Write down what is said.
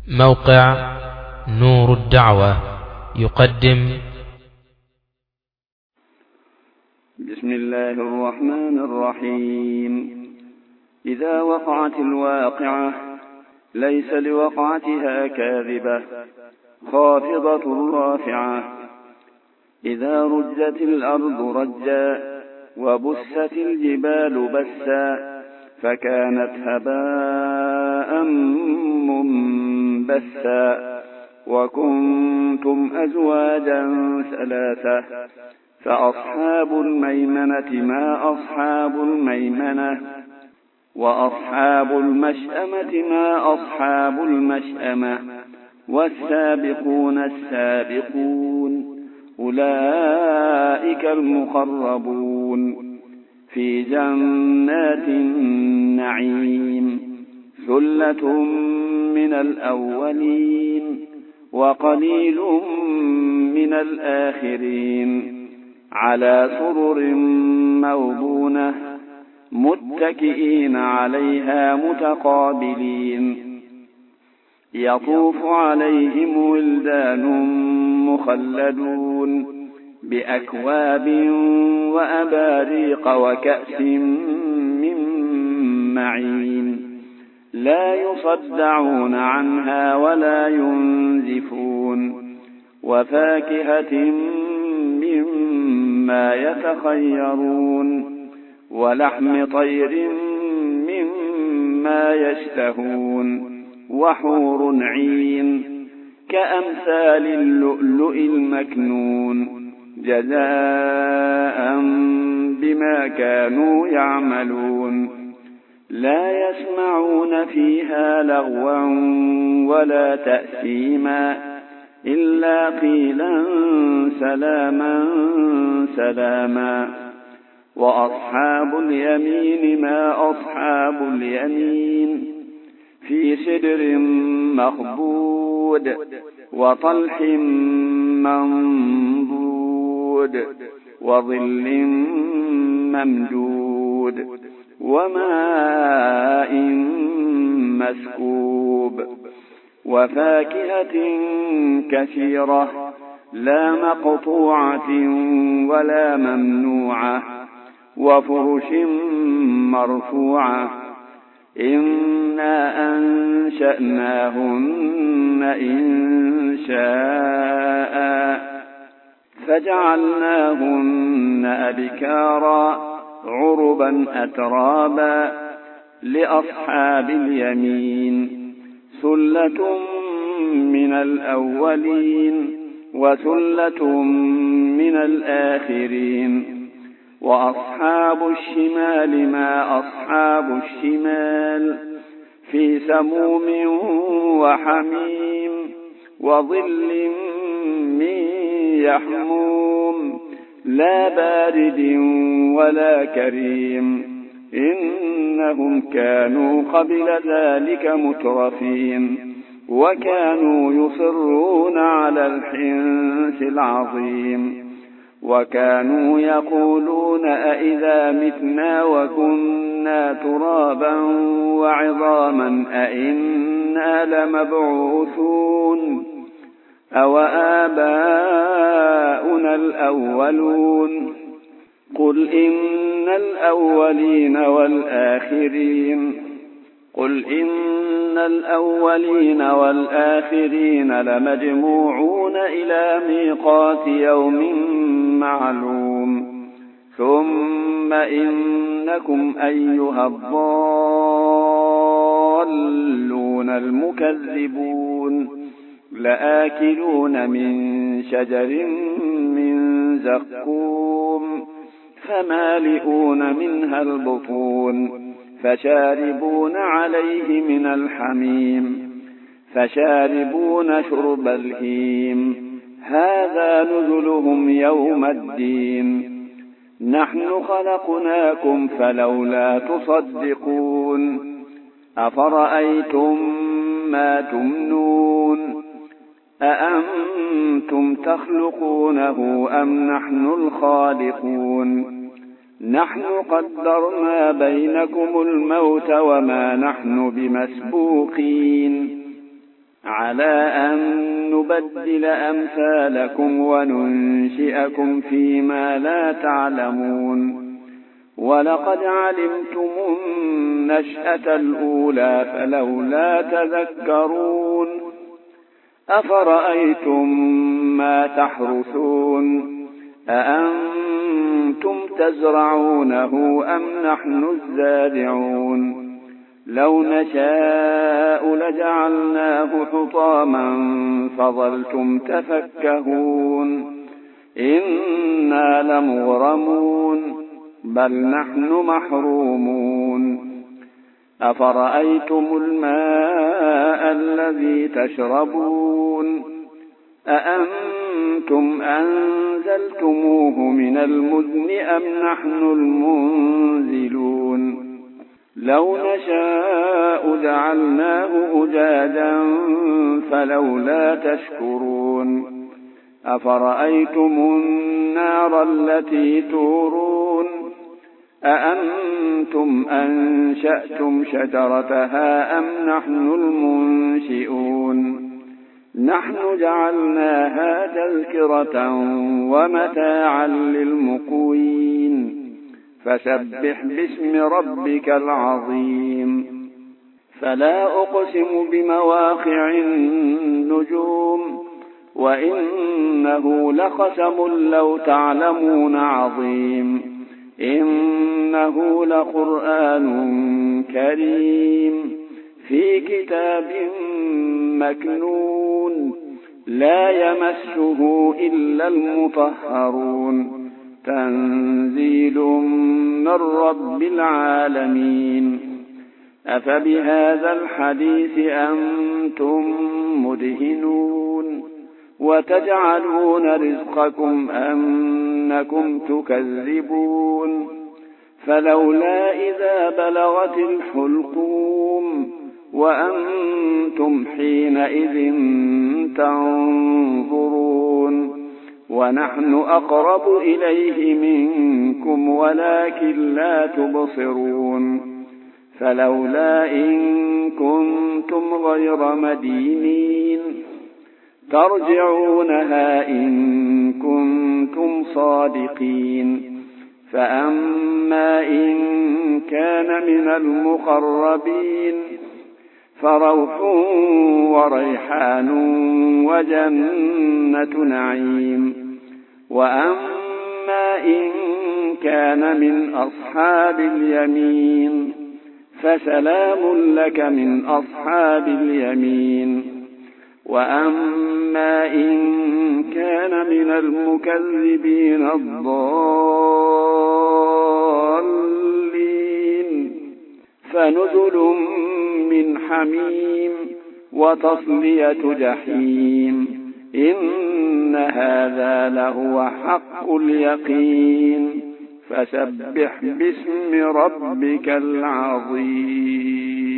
موقع نور الدعوة يقدم. بسم الله الرحمن الرحيم. إذا وقعت الواقعة ليس لوقعتها كاذبة خافضة رافعة. إذا رجت الأرض رجا وبست الجبال بسا فكانت هباء منبثا. وكنتم أزواجا ثلاثة فأصحاب الميمنة ما أصحاب الميمنة وأصحاب المشأمة ما أصحاب المشأمة والسابقون السابقون أولئك المقربون في جنات النعيم. ثلة من الأولين وقليل من الآخرين على سرر موضونة متكئين عليها متقابلين. يطوف عليهم ولدان مخلدون بأكواب وأباريق وكأس من معين لا يصدعون عنها ولا ينزفون. وفاكهة مما يتخيرون ولحم طير مما يشتهون وحور عين كأمثال اللؤلؤ المكنون جزاء بما كانوا يعملون. لا يسمعون فيها لغوا ولا تأثيما إلا قيلا سلاما سلاما. وأصحاب اليمين ما أصحاب اليمين في سدر مخضود وطلح منضود وظل ممدود وماء مسكوب وفاكهة كثيرة لا مقطوعة ولا ممنوعة وفرش مرفوعة. إنا أنشأناهن إنشاء فجعلناهن أبكارا عربا أترابا. لأصحاب اليمين ثلة من الأولين وثلة من الآخرين. وأصحاب الشمال ما أصحاب الشمال في سموم وحميم وظل من يحموم لا بارد ولا كريم. إنهم كانوا قبل ذلك مترفين وكانوا يصرون على الحنث العظيم. وكانوا يقولون أئذا متنا وكنا ترابا وعظاما أئنا لمبعوثون أو آباؤنا الأولون. قل إن الأولين والآخرين لمجموعون إلى ميقات يوم معلوم. ثم إنكم أيها الضالون المكذبون لآكلون من شجر من زقوم فمالئون منها البطون فشاربون عليه من الحميم فشاربون شرب الهيم. هذا نزلهم يوم الدين. نحن خلقناكم فلولا تصدقون. أفرأيتم ما تمنون أأنتم تخلقونه أم نحن الخالقون. نحن قدرنا بينكم الموت وما نحن بمسبوقين على على أن نبدل أمثالكم وننشئكم فيما لا تعلمون ولقد علمتم النشأة الأولى فلولا تذكرون أفرأيتم ما تحرثون أأنتم تزرعونه أم نحن الزارعون لو نشاء لجعلناه حطاما فظلتم تفكهون إنا لمغرمون بل نحن محرومون أفرأيتم الماء الذي تشربون أأنتم أنزلتموه من المزن أم نحن المنزلون لو نشاء جعلناه أجاجا فلولا تشكرون أفرأيتم النار التي تورون أأنتم أنشأتم شجرتها أم نحن المنشئون نحن جعلناها تذكرة ومتاعا للمقوين فسبح باسم ربك العظيم فلا أقسم بمواقع النجوم وإنه لقسم لو تعلمون عظيم إنه لقرآن كريم في كتاب مكنون لا يمسه إلا المطهرون تنزيل من رب العالمين أفبهذا الحديث أنتم مدهنون وتجعلون رزقكم أنكم تكذبون فلولا إذا بلغت الحلقوم وأنتم حينئذ تنظرون ونحن أقرب إليه منكم ولكن لا تبصرون فلولا إن كنتم غير مدينين ترجعونها إن كنتم صادقين فأما إن كان من المقربين فروح وريحان وجنة نعيم وأما إن كان من أصحاب اليمين فسلام لك من أصحاب اليمين وأما إن كان من المكذبين الضالين فنزل من حميم وتصلية جحيم إن هذا لهو حق اليقين فسبح باسم ربك العظيم